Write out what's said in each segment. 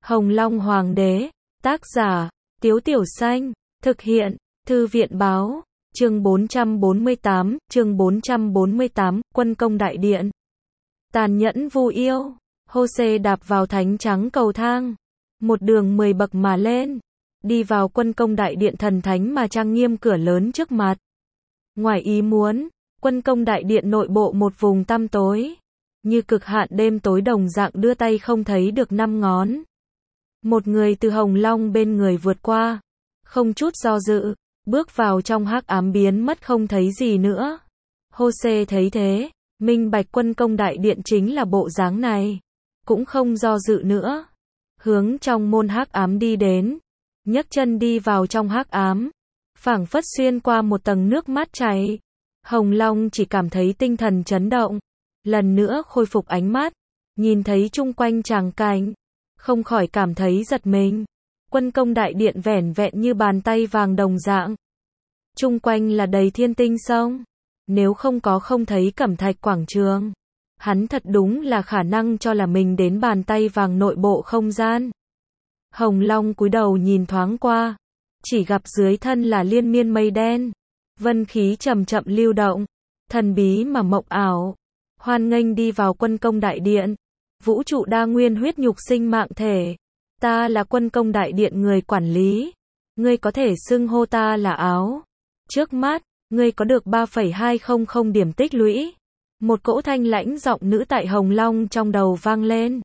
Hồng Long Hoàng đế, tác giả, Tiếu Tiểu Xanh, thực hiện, Thư viện báo, chương 448, Quân công đại điện. Tàn nhẫn vu yêu, Hô-xê đạp vào thánh trắng cầu thang, một đường 10 bậc mà lên, đi vào quân công đại điện thần thánh mà trang nghiêm cửa lớn trước mặt. Ngoài ý muốn, quân công đại điện nội bộ một vùng tăm tối, như cực hạn đêm tối đồng dạng đưa tay không thấy được 5 ngón. Một người từ Hồng Long bên người vượt qua, không chút do dự, bước vào trong hắc ám biến mất không thấy gì nữa. Hô-xê thấy thế, minh bạch quân công đại điện chính là bộ dáng này, cũng không do dự nữa, hướng trong môn hắc ám đi đến, nhấc chân đi vào trong hắc ám, phảng phất xuyên qua một tầng nước mát chảy. Hồng Long chỉ cảm thấy tinh thần chấn động, lần nữa khôi phục ánh mắt, nhìn thấy chung quanh tràng cảnh, không khỏi cảm thấy giật mình. Quân công đại điện vẻn vẹn như bàn tay vàng đồng dạng, chung quanh là đầy thiên tinh sông, nếu không có không thấy cẩm thạch quảng trường, hắn thật đúng là khả năng cho là mình đến bàn tay vàng nội bộ không gian. Hồng Long cúi đầu nhìn thoáng qua, chỉ gặp dưới thân là liên miên mây đen, vân khí chậm chậm lưu động, thần bí mà mộng ảo. Hoan nghênh đi vào quân công đại điện, vũ trụ đa nguyên huyết nhục sinh mạng thể. Ta là quân công đại điện người quản lý, ngươi có thể xưng hô ta là Áo. Trước mắt, ngươi có được 3,200 điểm tích lũy. Một cỗ thanh lãnh giọng nữ tại Hồng Long trong đầu vang lên.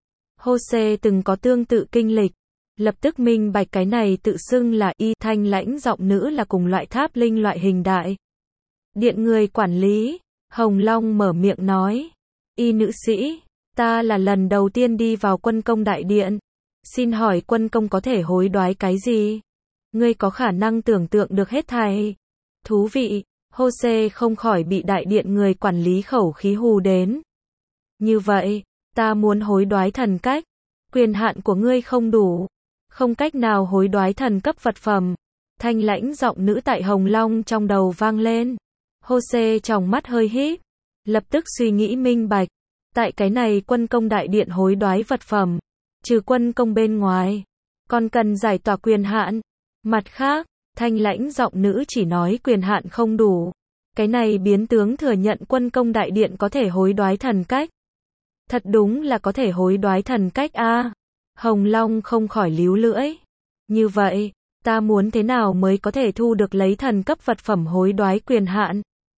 Hô-xê từng có tương tự kinh lịch, lập tức minh bạch cái này tự xưng là y thanh lãnh giọng nữ là cùng loại tháp linh loại hình đại điện người quản lý. Hồng Long mở miệng nói, y nữ sĩ, ta là lần đầu tiên đi vào quân công đại điện, xin hỏi quân công có thể hối đoái cái gì? Ngươi có khả năng tưởng tượng được hết thảy. Thú vị, Hô-xê không khỏi bị đại điện người quản lý khẩu khí hù đến. Như vậy, ta muốn hối đoái thần cách, quyền hạn của ngươi không đủ, không cách nào hối đoái thần cấp vật phẩm. Thanh lãnh giọng nữ tại Hồng Long trong đầu vang lên. Hô-xê trong mắt hơi híp, lập tức suy nghĩ minh bạch, tại cái này quân công đại điện hối đoái vật phẩm, trừ quân công bên ngoài, còn cần giải tỏa quyền hạn. Mặt khác, thanh lãnh giọng nữ chỉ nói quyền hạn không đủ, cái này biến tướng thừa nhận quân công đại điện có thể hối đoái thần cách. Thật đúng là có thể hối đoái thần cách a. Hồng Long không khỏi líu lưỡi. Như vậy, ta muốn thế nào mới có thể thu được lấy thần cấp vật phẩm hối đoái quyền hạn?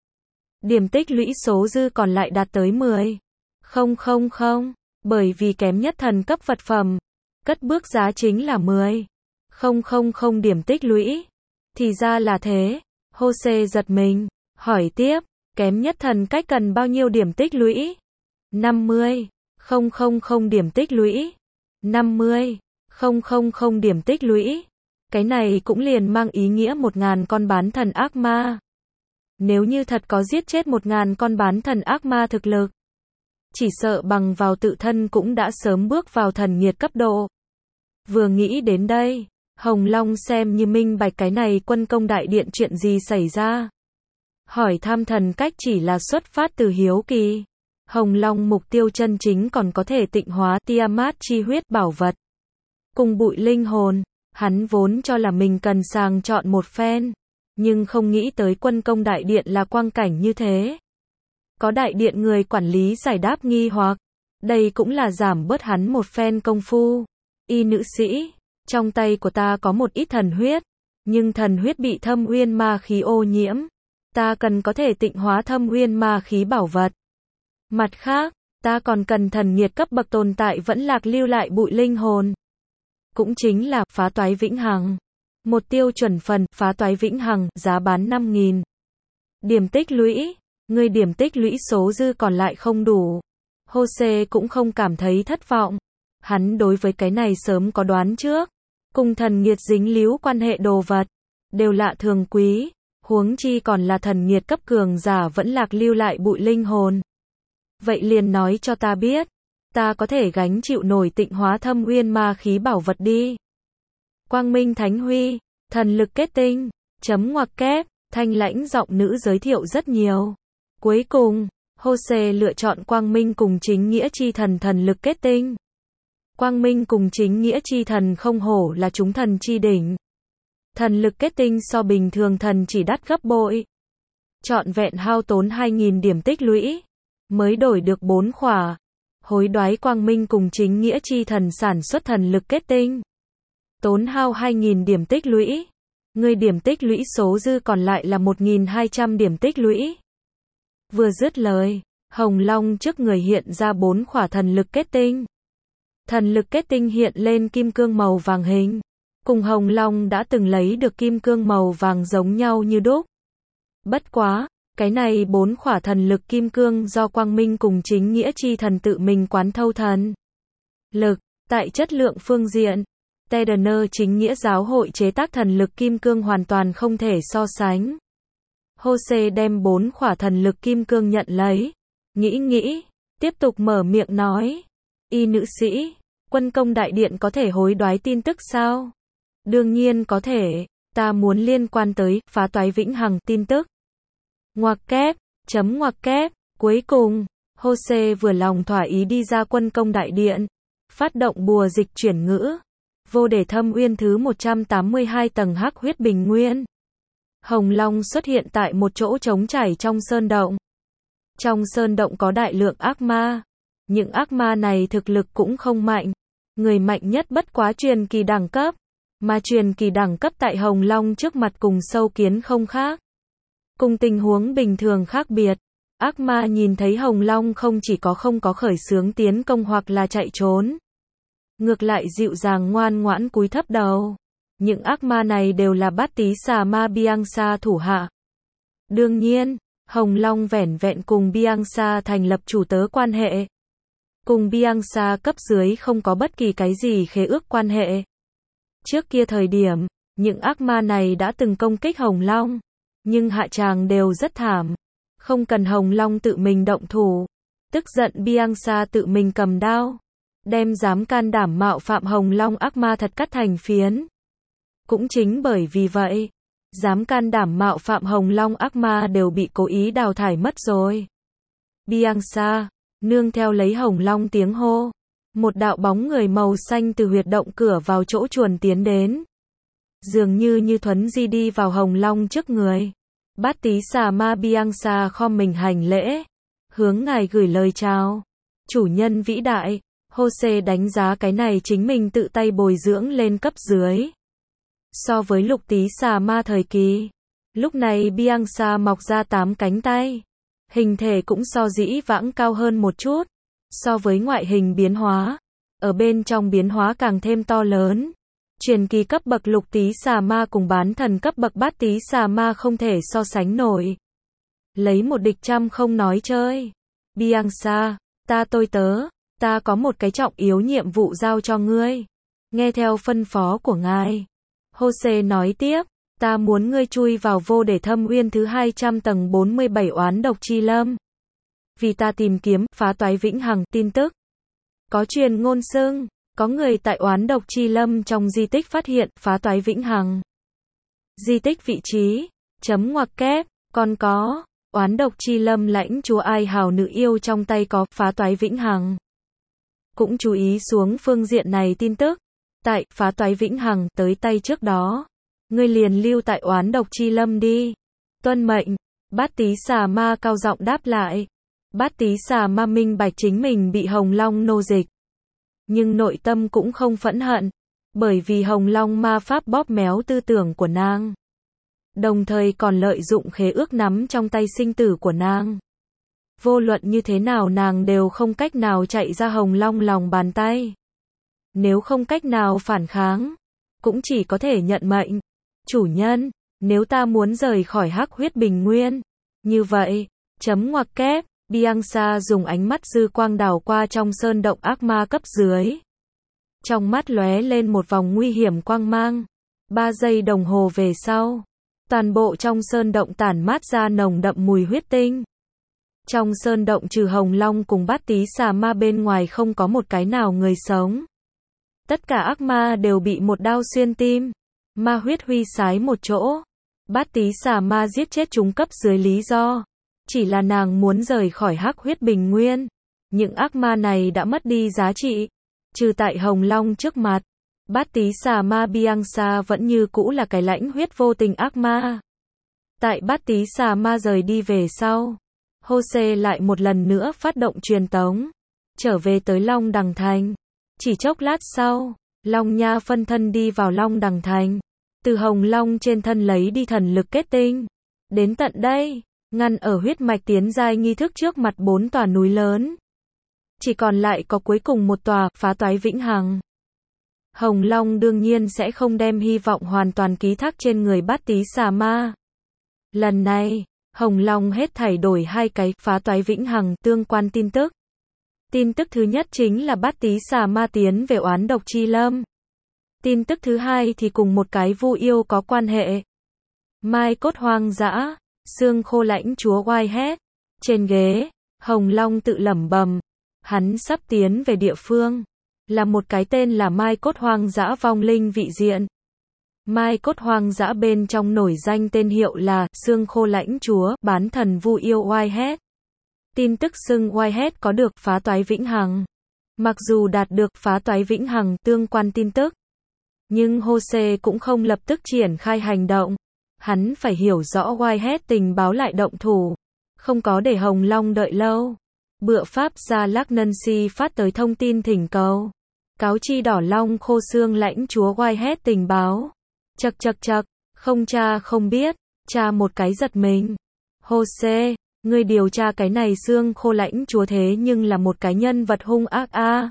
Điểm tích lũy số dư còn lại đạt tới 10,000, bởi vì kém nhất thần cấp vật phẩm, cất bước giá chính là 10,000 điểm tích lũy. Thì ra là thế, Hô-xê giật mình, hỏi tiếp, kém nhất thần cách cần bao nhiêu điểm tích lũy? 50,000 điểm tích lũy. 50,000 điểm tích lũy. Cái này cũng liền mang ý nghĩa 1000 con bán thần ác ma. Nếu như thật có giết chết 1000 con bán thần ác ma thực lực, chỉ sợ bằng vào tự thân cũng đã sớm bước vào thần nhiệt cấp độ. Vừa nghĩ đến đây, Hồng Long xem như minh bạch cái này quân công đại điện chuyện gì xảy ra. Hỏi thăm thần cách chỉ là xuất phát từ hiếu kỳ. Hồng Long mục tiêu chân chính còn có thể tịnh hóa Tiamat chi huyết bảo vật. Cùng bụi linh hồn, hắn vốn cho là mình cần sàng chọn một phen, nhưng không nghĩ tới quân công đại điện là quang cảnh như thế. Có đại điện người quản lý giải đáp nghi hoặc, đây cũng là giảm bớt hắn một phen công phu. Y nữ sĩ, trong tay của ta có một ít thần huyết, nhưng thần huyết bị thâm uyên ma khí ô nhiễm, ta cần có thể tịnh hóa thâm uyên ma khí bảo vật. Mặt khác, ta còn cần thần nhiệt cấp bậc tồn tại vẫn lạc lưu lại bụi linh hồn, cũng chính là phá toái vĩnh hằng. Một tiêu chuẩn phần phá toái vĩnh hằng, giá bán 5000 điểm tích lũy. Ngươi điểm tích lũy số dư còn lại không đủ. Hô-xê cũng không cảm thấy thất vọng. Hắn đối với cái này sớm có đoán trước. Cùng thần nhiệt dính líu quan hệ đồ vật, đều lạ thường quý, huống chi còn là thần nhiệt cấp cường giả vẫn lạc lưu lại bụi linh hồn. Vậy liền nói cho ta biết, ta có thể gánh chịu nổi tịnh hóa thâm uyên ma khí bảo vật đi. Quang Minh Thánh Huy, thần lực kết tinh, chấm ngoặc kép, thanh lãnh giọng nữ giới thiệu rất nhiều. Cuối cùng, Hô-xê lựa chọn Quang Minh cùng chính nghĩa chi thần thần lực kết tinh. Quang minh cùng chính nghĩa chi thần không hổ là chúng thần chi đỉnh. Thần lực kết tinh so bình thường thần chỉ đắt gấp bội. Trọn vẹn hao tốn 2.000 điểm tích lũy, mới đổi được 4 khỏa. Hối đoái quang minh cùng chính nghĩa chi thần sản xuất thần lực kết tinh. Tốn hao 2.000 điểm tích lũy. Người điểm tích lũy số dư còn lại là 1.200 điểm tích lũy. Vừa dứt lời, Hồng Long trước người hiện ra 4 khỏa thần lực kết tinh. Thần lực kết tinh hiện lên kim cương màu vàng hình. Cùng Hồng Long đã từng lấy được kim cương màu vàng giống nhau như đúc. Bất quá, cái này 4 khỏa thần lực kim cương do quang minh cùng chính nghĩa chi thần tự mình quán thâu thần lực. Tại chất lượng phương diện, Tedener chính nghĩa giáo hội chế tác thần lực kim cương hoàn toàn không thể so sánh. Jose đem 4 khỏa thần lực kim cương nhận lấy. Nghĩ, tiếp tục mở miệng nói. Y nữ sĩ, quân công đại điện có thể hối đoái tin tức sao? Đương nhiên có thể, ta muốn liên quan tới phá toái vĩnh hằng tin tức. Ngoặc kép, ngoặc kép, cuối cùng, Jose vừa lòng thỏa ý đi ra quân công đại điện, phát động bùa dịch chuyển ngữ. Vô để thâm uyên thứ 182 tầng hắc huyết bình nguyên. Hồng Long xuất hiện tại một chỗ trống trải trong sơn động. Trong sơn động có đại lượng ác ma. Những ác ma này thực lực cũng không mạnh. Người mạnh nhất bất quá truyền kỳ đẳng cấp. Mà truyền kỳ đẳng cấp tại Hồng Long trước mặt cùng sâu kiến không khác. Cùng tình huống bình thường khác biệt. Ác ma nhìn thấy Hồng Long không chỉ không có khởi xướng tiến công hoặc là chạy trốn. Ngược lại dịu dàng ngoan ngoãn cúi thấp đầu. Những ác ma này đều là bát tí xà ma Biangsa thủ hạ. Đương nhiên, Hồng Long vẻn vẹn cùng Biangsa thành lập chủ tớ quan hệ. Cùng Biangsa cấp dưới không có bất kỳ cái gì khế ước quan hệ. Trước kia thời điểm, những ác ma này đã từng công kích Hồng Long. Nhưng hạ tràng đều rất thảm. Không cần Hồng Long tự mình động thủ. Tức giận Biangsa tự mình cầm đao. Đem dám can đảm mạo phạm Hồng Long ác ma thật cắt thành phiến. Cũng chính bởi vì vậy, dám can đảm mạo phạm Hồng Long ác ma đều bị cố ý đào thải mất rồi. Biangsa, nương theo lấy Hồng Long tiếng hô. Một đạo bóng người màu xanh từ huyệt động cửa vào chỗ chuồn tiến đến. Dường như thuấn di đi vào Hồng Long trước người. Bát tí xà ma Biangsa khom mình hành lễ. Hướng ngài gửi lời chào. Chủ nhân vĩ đại. Jose đánh giá cái này chính mình tự tay bồi dưỡng lên cấp dưới. So với lục tí xà ma thời kỳ, lúc này Biangsa mọc ra 8 cánh tay. Hình thể cũng so dĩ vãng cao hơn một chút. So với ngoại hình biến hóa, ở bên trong biến hóa càng thêm to lớn. Truyền kỳ cấp bậc lục tí xà ma cùng bán thần cấp bậc bát tí xà ma không thể so sánh nổi. Lấy một địch trăm không nói chơi. Biangsa, tôi tớ. Ta có một cái trọng yếu nhiệm vụ giao cho ngươi. Nghe theo phân phó của ngài. Jose nói tiếp, ta muốn ngươi chui vào vô để thâm uyên thứ 200 tầng 47 oán độc chi lâm. Vì ta tìm kiếm phá toái vĩnh hằng tin tức. Có truyền ngôn xưng, có người tại oán độc chi lâm trong di tích phát hiện phá toái vĩnh hằng. Di tích vị trí, ngoặc kép, còn có, oán độc chi lâm lãnh chúa ai hào nữ yêu trong tay có phá toái vĩnh hằng. Cũng chú ý xuống phương diện này tin tức. Tại phá toái vĩnh hằng tới tay trước đó, ngươi liền lưu tại oán độc chi lâm đi. Tuân mệnh. Bát tí xà ma cao giọng đáp lại. Bát tí xà ma minh bạch chính mình bị Hồng Long nô dịch. Nhưng nội tâm cũng không phẫn hận, bởi vì Hồng Long ma pháp bóp méo tư tưởng của nàng. Đồng thời còn lợi dụng khế ước nắm trong tay sinh tử của nàng. Vô luận như thế nào nàng đều không cách nào chạy ra Hồng Long lòng bàn tay. Nếu không cách nào phản kháng, cũng chỉ có thể nhận mệnh. Chủ nhân, nếu ta muốn rời khỏi hắc huyết bình nguyên, như vậy, ngoặc kép, Biangsa dùng ánh mắt dư quang đảo qua trong sơn động ác ma cấp dưới. Trong mắt lóe lên một vòng nguy hiểm quang mang. 3 giây đồng hồ về sau, toàn bộ trong sơn động tản mát ra nồng đậm mùi huyết tinh. Trong sơn động trừ Hồng Long cùng bát tí xà ma bên ngoài không có một cái nào người sống. Tất cả ác ma đều bị một đao xuyên tim. Ma huyết huy sái một chỗ. Bát tí xà ma giết chết chúng cấp dưới lý do. Chỉ là nàng muốn rời khỏi hắc huyết bình nguyên. Những ác ma này đã mất đi giá trị. Trừ tại Hồng Long trước mặt, Bát Tí Xà Ma Biangsa vẫn như cũ là cái lãnh huyết vô tình ác ma. Tại Bát Tí Xà Ma rời đi về sau, Hosea lại một lần nữa phát động truyền tống, trở về tới Long Đằng Thành. Chỉ chốc lát sau, Long Nha phân thân đi vào Long Đằng Thành, từ Hồng Long trên thân lấy đi thần lực kết tinh. Đến tận đây, ngăn ở huyết mạch tiến giai nghi thức trước mặt 4 tòa núi lớn. Chỉ còn lại có cuối cùng một tòa, phá toái vĩnh hằng. Hồng Long đương nhiên sẽ không đem hy vọng hoàn toàn ký thác trên người Bát Tí Xà Ma. Lần này, Hồng Long hết thảy đổi 2 cái phá toái vĩnh hằng tương quan tin tức. Tin tức thứ nhất chính là Bát Tí Xà Ma tiến về oán độc chi lâm. Tin tức thứ hai thì cùng một cái vu yêu có quan hệ. Mai cốt hoang dã, xương khô lãnh chúa Whitehead. Trên ghế, Hồng Long tự lẩm bẩm, hắn sắp tiến về địa phương, là một cái tên là Mai cốt hoang dã vong linh vị diện. Mai cốt hoang dã bên trong nổi danh tên hiệu là xương khô lãnh chúa, bán thần vu yêu Whitehead. Tin tức xưng Whitehead có được phá toái vĩnh hằng. Mặc dù đạt được phá toái vĩnh hằng tương quan tin tức, nhưng Hosea cũng không lập tức triển khai hành động. Hắn phải hiểu rõ Whitehead tình báo lại động thủ. Không có để Hồng Long đợi lâu. Bựa pháp gia Lagnancy phát tới thông tin thỉnh cầu. Cáo chi đỏ long khô xương lãnh chúa Whitehead tình báo. Chậc chậc chậc, không cha không biết, cha một cái giật mình. Hosea, ngươi điều tra cái này xương khô lãnh chúa thế nhưng là một cái nhân vật hung ác a.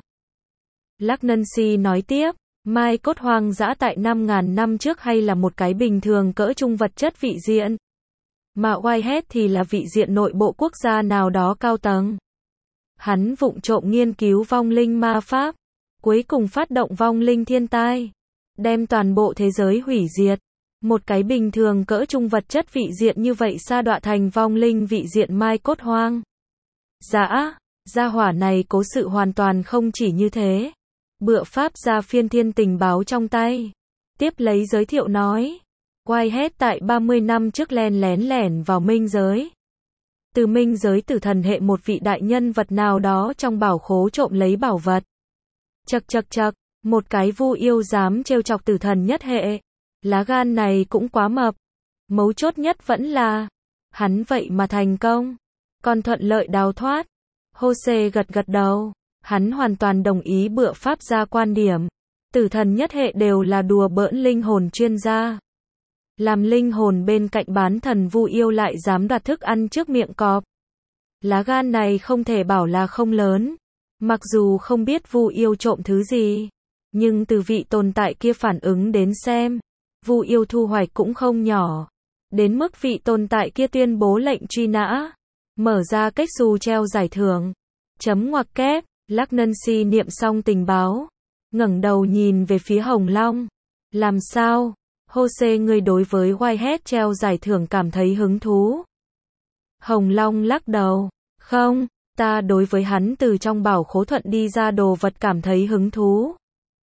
Lagnancy nói tiếp, Mai cốt hoang dã tại 5.000 năm trước hay là một cái bình thường cỡ trung vật chất vị diện. Mà Whitehead thì là vị diện nội bộ quốc gia nào đó cao tầng. Hắn vụng trộm nghiên cứu vong linh ma pháp, cuối cùng phát động vong linh thiên tai, đem toàn bộ thế giới hủy diệt. Một cái bình thường cỡ trung vật chất vị diện như vậy sa đọa thành vong linh vị diện Mai cốt hoang dã. Gia hỏa này cố sự hoàn toàn không chỉ như thế. Bựa pháp ra phiên thiên tình báo trong tay. Tiếp lấy giới thiệu nói, Whitehead tại 30 năm trước lén lẻn vào minh giới. Từ minh giới tử thần hệ một vị đại nhân vật nào đó trong bảo khố trộm lấy bảo vật. Chậc chậc chậc, một cái vu yêu dám trêu chọc tử thần nhất hệ. Lá gan này cũng quá mập. Mấu chốt nhất vẫn là, hắn vậy mà thành công, còn thuận lợi đào thoát. Hosea gật gật đầu. Hắn hoàn toàn đồng ý bựa pháp gia quan điểm. Tử thần nhất hệ đều là đùa bỡn linh hồn chuyên gia. Làm linh hồn bên cạnh bán thần vu yêu lại dám đoạt thức ăn trước miệng cọp. Lá gan này không thể bảo là không lớn. Mặc dù không biết vu yêu trộm thứ gì, nhưng từ vị tồn tại kia phản ứng đến xem, vu yêu thu hoạch cũng không nhỏ. Đến mức vị tồn tại kia tuyên bố lệnh truy nã, mở ra cách xù treo giải thưởng. Chấm ngoặc kép. Lagnancy niệm xong tình báo, ngẩng đầu nhìn về phía Hồng Long. Làm sao? Hosea, ngươi đối với Whitehead treo giải thưởng cảm thấy hứng thú? Hồng Long lắc đầu. Không, ta đối với hắn từ trong bảo khố thuận đi ra đồ vật cảm thấy hứng thú.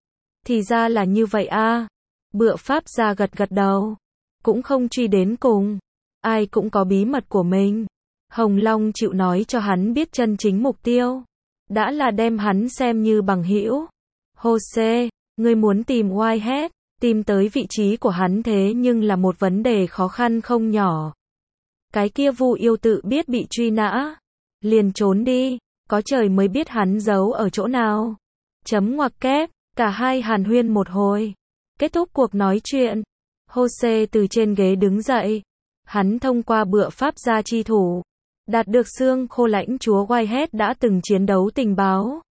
Thì ra là như vậy a. Bựa pháp gia gật gật đầu. Cũng không truy đến cùng. Ai cũng có bí mật của mình. Hồng Long chịu nói cho hắn biết chân chính mục tiêu. Đã là đem hắn xem như bằng hữu. Hosea, ngươi muốn tìm Whitehead, tìm tới vị trí của hắn thế nhưng là một vấn đề khó khăn không nhỏ. Cái kia vu yêu tự biết bị truy nã, liền trốn đi, có trời mới biết hắn giấu ở chỗ nào. Chấm ngoặc kép, cả hai hàn huyên một hồi. Kết thúc cuộc nói chuyện, Hosea từ trên ghế đứng dậy. Hắn thông qua bựa pháp gia chi thủ, đạt được xương khô lãnh chúa Whitehead đã từng chiến đấu tình báo.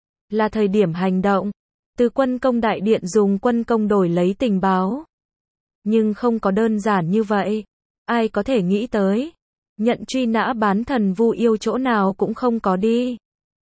Là thời điểm hành động. Từ quân công đại điện dùng quân công đổi lấy tình báo. Nhưng không có đơn giản như vậy. Ai có thể nghĩ tới. Nhận truy nã bán thần vu yêu chỗ nào cũng không có đi.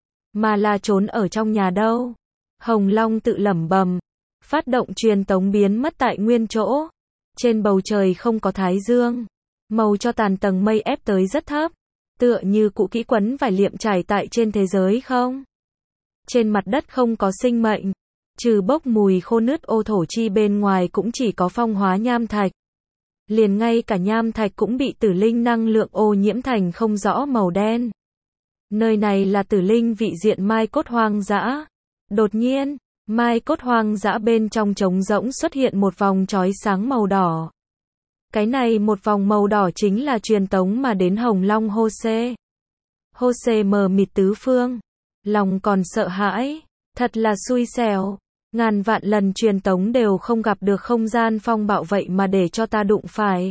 Mà là trốn ở trong nhà đâu. Hồng Long tự lẩm bẩm. Phát động truyền tống biến mất tại nguyên chỗ. Trên bầu trời không có thái dương. Màu cho tàn tầng mây ép tới rất thấp. Tựa như cụ kỹ quấn vải liệm trải tại trên thế giới không. Trên mặt đất không có sinh mệnh. Trừ bốc mùi khô nứt ô thổ chi bên ngoài cũng chỉ có phong hóa nham thạch. Liền ngay cả nham thạch cũng bị tử linh năng lượng ô nhiễm thành không rõ màu đen. Nơi này là tử linh vị diện Mai cốt hoang dã. Đột nhiên, mai cốt hoang dã bên trong trống rỗng xuất hiện một vòng chói sáng màu đỏ. Cái này một vòng màu đỏ chính là truyền tống mà đến Hồng Long Hosea. Hosea mờ mịt tứ phương, lòng còn sợ hãi, thật là xui xẻo. Ngàn vạn lần truyền tống đều không gặp được không gian phong bạo vậy mà để cho ta đụng phải.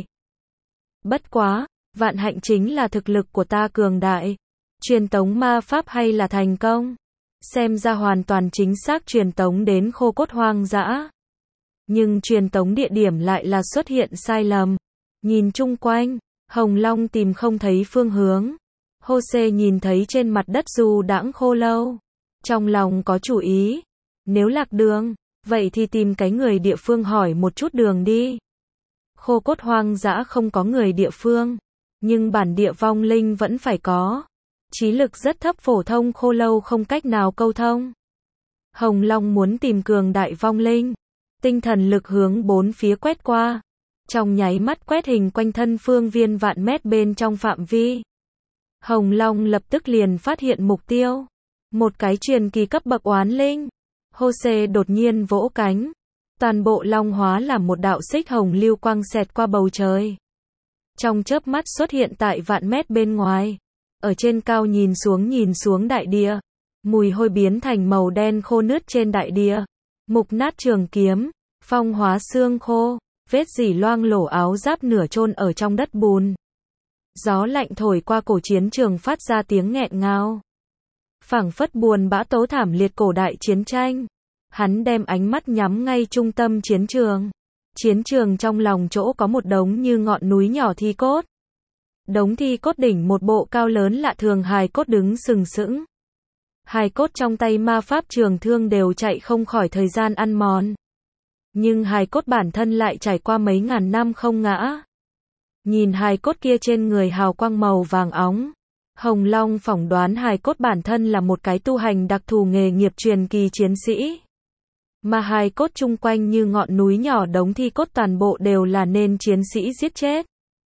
Bất quá, vạn hạnh chính là thực lực của ta cường đại. Truyền tống ma pháp hay là thành công. Xem ra hoàn toàn chính xác truyền tống đến khô cốt hoang dã. Nhưng truyền tống địa điểm lại là xuất hiện sai lầm. Nhìn chung quanh, Hồng Long tìm không thấy phương hướng. Hosea nhìn thấy trên mặt đất du đãng khô lâu. Trong lòng có chủ ý. Nếu lạc đường, vậy thì tìm cái người địa phương hỏi một chút đường đi. Khô cốt hoang dã không có người địa phương. Nhưng bản địa vong linh vẫn phải có. Trí lực rất thấp phổ thông khô lâu không cách nào câu thông. Hồng Long muốn tìm cường đại vong linh. Tinh thần lực hướng bốn phía quét qua. Trong nháy mắt quét hình quanh thân phương viên vạn mét bên trong phạm vi. Hồng Long lập tức liền phát hiện mục tiêu. Một cái truyền kỳ cấp bậc oán linh. Hosea đột nhiên vỗ cánh. Toàn bộ long hóa làm một đạo xích hồng lưu quang xẹt qua bầu trời. Trong chớp mắt xuất hiện tại vạn mét bên ngoài. Ở trên cao nhìn xuống đại địa. Mùi hôi biến thành màu đen khô nứt trên đại địa. Mục nát trường kiếm. Phong hóa xương khô. Vết dỉ loang lổ áo giáp nửa chôn ở trong đất bùn. Gió lạnh thổi qua cổ chiến trường phát ra tiếng nghẹn ngào. Phảng phất buồn bã tố thảm liệt cổ đại chiến tranh. Hắn đem ánh mắt nhắm ngay trung tâm chiến trường. Chiến trường trong lòng chỗ có một đống như ngọn núi nhỏ thi cốt. Đống thi cốt đỉnh một bộ cao lớn lạ thường hài cốt đứng sừng sững. Hài cốt trong tay ma pháp trường thương đều chạy không khỏi thời gian ăn mòn. Nhưng hài cốt bản thân lại trải qua mấy ngàn năm không ngã. Nhìn hài cốt kia trên người hào quang màu vàng óng. Hồng Long phỏng đoán hài cốt bản thân là một cái tu hành đặc thù nghề nghiệp truyền kỳ chiến sĩ. Mà hài cốt chung quanh như ngọn núi nhỏ đống thi cốt toàn bộ đều là nên chiến sĩ giết chết.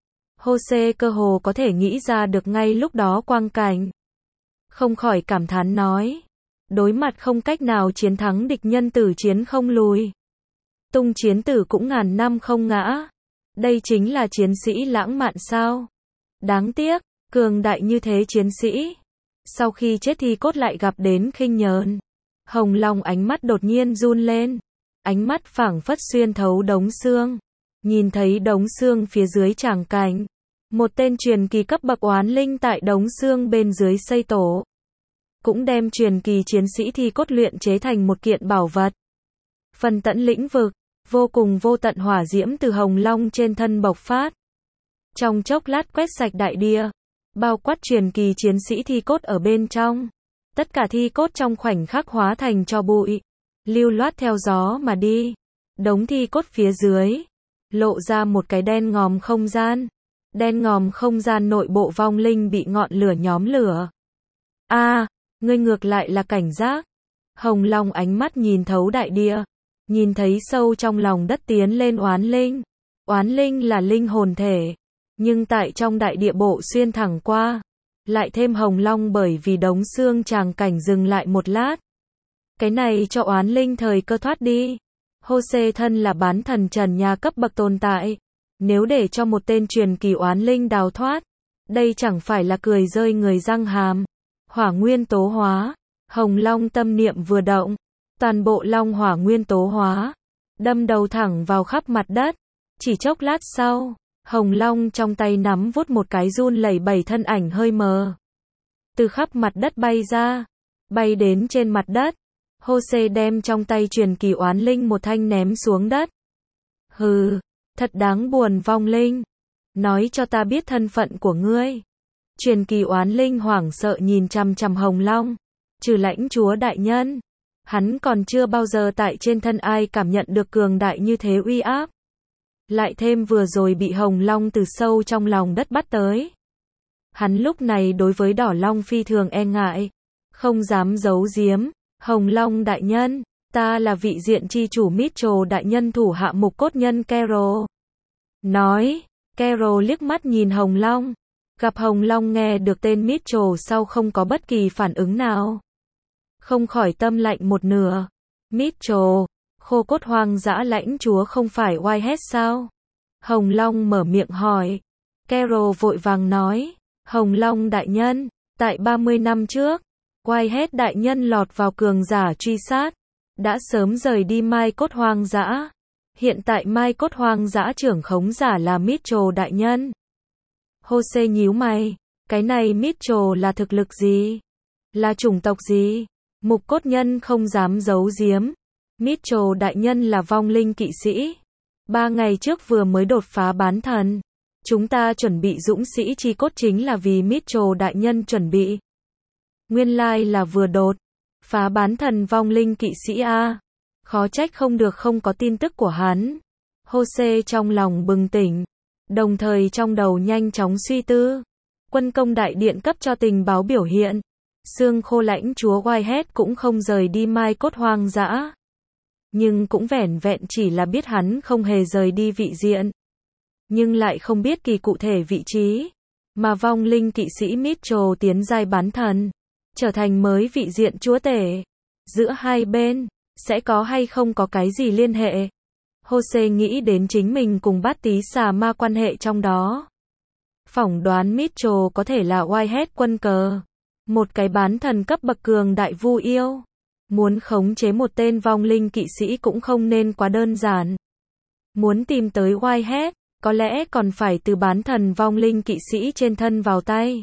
Hosea cơ hồ có thể nghĩ ra được ngay lúc đó quang cảnh. Không khỏi cảm thán nói. Đối mặt không cách nào chiến thắng địch nhân tử chiến không lùi. Tung chiến tử cũng ngàn năm không ngã. Đây chính là chiến sĩ lãng mạn sao? Đáng tiếc, cường đại như thế chiến sĩ. Sau khi chết thì cốt lại gặp đến khinh nhờn. Hồng Long ánh mắt đột nhiên run lên. Ánh mắt phảng phất xuyên thấu đống xương. Nhìn thấy đống xương phía dưới tràng cảnh. Một tên truyền kỳ cấp bậc oán linh tại đống xương bên dưới xây tổ. Cũng đem truyền kỳ chiến sĩ thi cốt luyện chế thành một kiện bảo vật. Phần tận lĩnh vực, vô cùng vô tận hỏa diễm từ Hồng Long trên thân bộc phát. Trong chốc lát quét sạch đại địa. Bao quát truyền kỳ chiến sĩ thi cốt ở bên trong. Tất cả thi cốt trong khoảnh khắc hóa thành tro bụi. Lưu loát theo gió mà đi. Đống thi cốt phía dưới. Lộ ra một cái đen ngòm không gian. Đen ngòm không gian nội bộ vong linh bị ngọn lửa nhóm lửa. Ngươi ngược lại là cảnh giác. Hồng Long ánh mắt nhìn thấu đại địa. Nhìn thấy sâu trong lòng đất tiến lên oán linh. Oán linh là linh hồn thể. Nhưng tại trong đại địa bộ xuyên thẳng qua. Lại thêm Hồng Long bởi vì đống xương tràng cảnh dừng lại một lát. Cái này cho oán linh thời cơ thoát đi. Hosea thân là bán thần trần nhà cấp bậc tồn tại. Nếu để cho một tên truyền kỳ oán linh đào thoát. Đây chẳng phải là cười rơi người răng hàm. Hỏa nguyên tố hóa. Hồng Long tâm niệm vừa động. Toàn bộ long hỏa nguyên tố hóa. Đâm đầu thẳng vào khắp mặt đất. Chỉ chốc lát sau. Hồng Long trong tay nắm vuốt một cái run lẩy bẩy thân ảnh hơi mờ. Từ khắp mặt đất bay ra. Bay đến trên mặt đất. Hosea đem trong tay truyền kỳ oán linh một thanh ném xuống đất. Hừ, thật đáng buồn vong linh. Nói cho ta biết thân phận của ngươi. Truyền kỳ oán linh hoảng sợ nhìn chằm chằm Hồng Long. Trừ lãnh chúa đại nhân. Hắn còn chưa bao giờ tại trên thân ai cảm nhận được cường đại như thế uy áp. Lại thêm vừa rồi bị Hồng Long từ sâu trong lòng đất bắt tới. Hắn lúc này đối với Đỏ Long phi thường e ngại. Không dám giấu giếm. Hồng Long đại nhân, ta là vị diện chi chủ Mitchell đại nhân thủ hạ mục cốt nhân Carol. Nói, Carol liếc mắt nhìn Hồng Long. Gặp Hồng Long nghe được tên Mitchell sau không có bất kỳ phản ứng nào. không khỏi tâm lạnh một nửa. Mitchell, khô cốt hoang dã lãnh chúa không phải Whitehead sao? Hồng Long mở miệng hỏi. Carol vội vàng nói, Hồng Long đại nhân, tại 30 năm trước, Whitehead đại nhân lọt vào cường giả truy sát, đã sớm rời đi Mai Cốt hoang dã. Hiện tại Mai Cốt hoang dã trưởng khống giả là Mitchell đại nhân. Jose nhíu mày, cái này Mitchell là thực lực gì? Là chủng tộc gì? Mục Cốt Nhân không dám giấu giếm. Mitchell đại nhân là vong linh kỵ sĩ. 3 ngày trước vừa mới đột phá bán thần. Chúng ta chuẩn bị dũng sĩ chi cốt chính là vì Mitchell đại nhân chuẩn bị. Nguyên lai là vừa đột phá bán thần vong linh kỵ sĩ a. Khó trách không được không có tin tức của hắn. Jose trong lòng bừng tỉnh, đồng thời trong đầu nhanh chóng suy tư. Quân công đại điện cấp cho tình báo biểu hiện, xương khô lãnh chúa Whitehead cũng không rời đi Mai Cốt hoang dã. Nhưng cũng vẻn vẹn chỉ là biết hắn không hề rời đi vị diện. Nhưng lại không biết kỳ cụ thể vị trí. Mà vong linh kỵ sĩ Mitchell tiến giai bán thần, trở thành mới vị diện chúa tể. Giữa hai bên, sẽ có hay không có cái gì liên hệ? Jose nghĩ đến chính mình cùng Bát Tí Xà Ma quan hệ trong đó. Phỏng đoán Mitchell có thể là Whitehead quân cờ. Một cái bán thần cấp bậc cường đại vu yêu. Muốn khống chế một tên vong linh kỵ sĩ cũng không nên quá đơn giản. Muốn tìm tới Whitehead, có lẽ còn phải từ bán thần vong linh kỵ sĩ trên thân vào tay.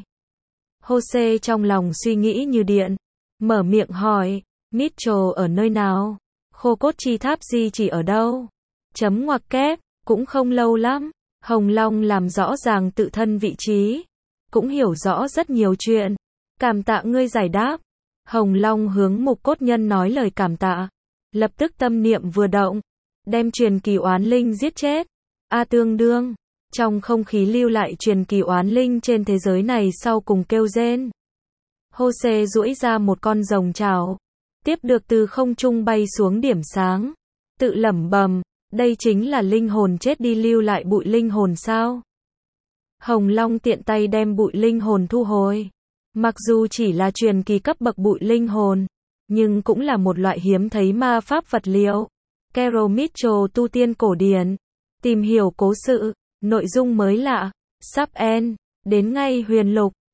Jose trong lòng suy nghĩ như điện. Mở miệng hỏi, Mitchell ở nơi nào? Khô cốt chi tháp di chỉ ở đâu? Chấm ngoặc kép, cũng không lâu lắm. Hồng Long làm rõ ràng tự thân vị trí. Cũng hiểu rõ rất nhiều chuyện. Cảm tạ ngươi giải đáp. Hồng Long hướng Mục Cốt Nhân nói lời cảm tạ. Lập tức tâm niệm vừa động. Đem truyền kỳ oán linh giết chết. Tương đương. Trong không khí lưu lại truyền kỳ oán linh trên thế giới này sau cùng kêu rên. Jose duỗi ra một con rồng trảo. Tiếp được từ không trung bay xuống điểm sáng. Tự lẩm bẩm, đây chính là linh hồn chết đi lưu lại bụi linh hồn sao? Hồng Long tiện tay đem bụi linh hồn thu hồi. Mặc dù chỉ là truyền kỳ cấp bậc bụi linh hồn, nhưng cũng là một loại hiếm thấy ma pháp vật liệu. Carol Mitchell tu tiên cổ điển. Tìm hiểu cố sự, nội dung mới lạ. Sắp end, đến ngay huyền lục.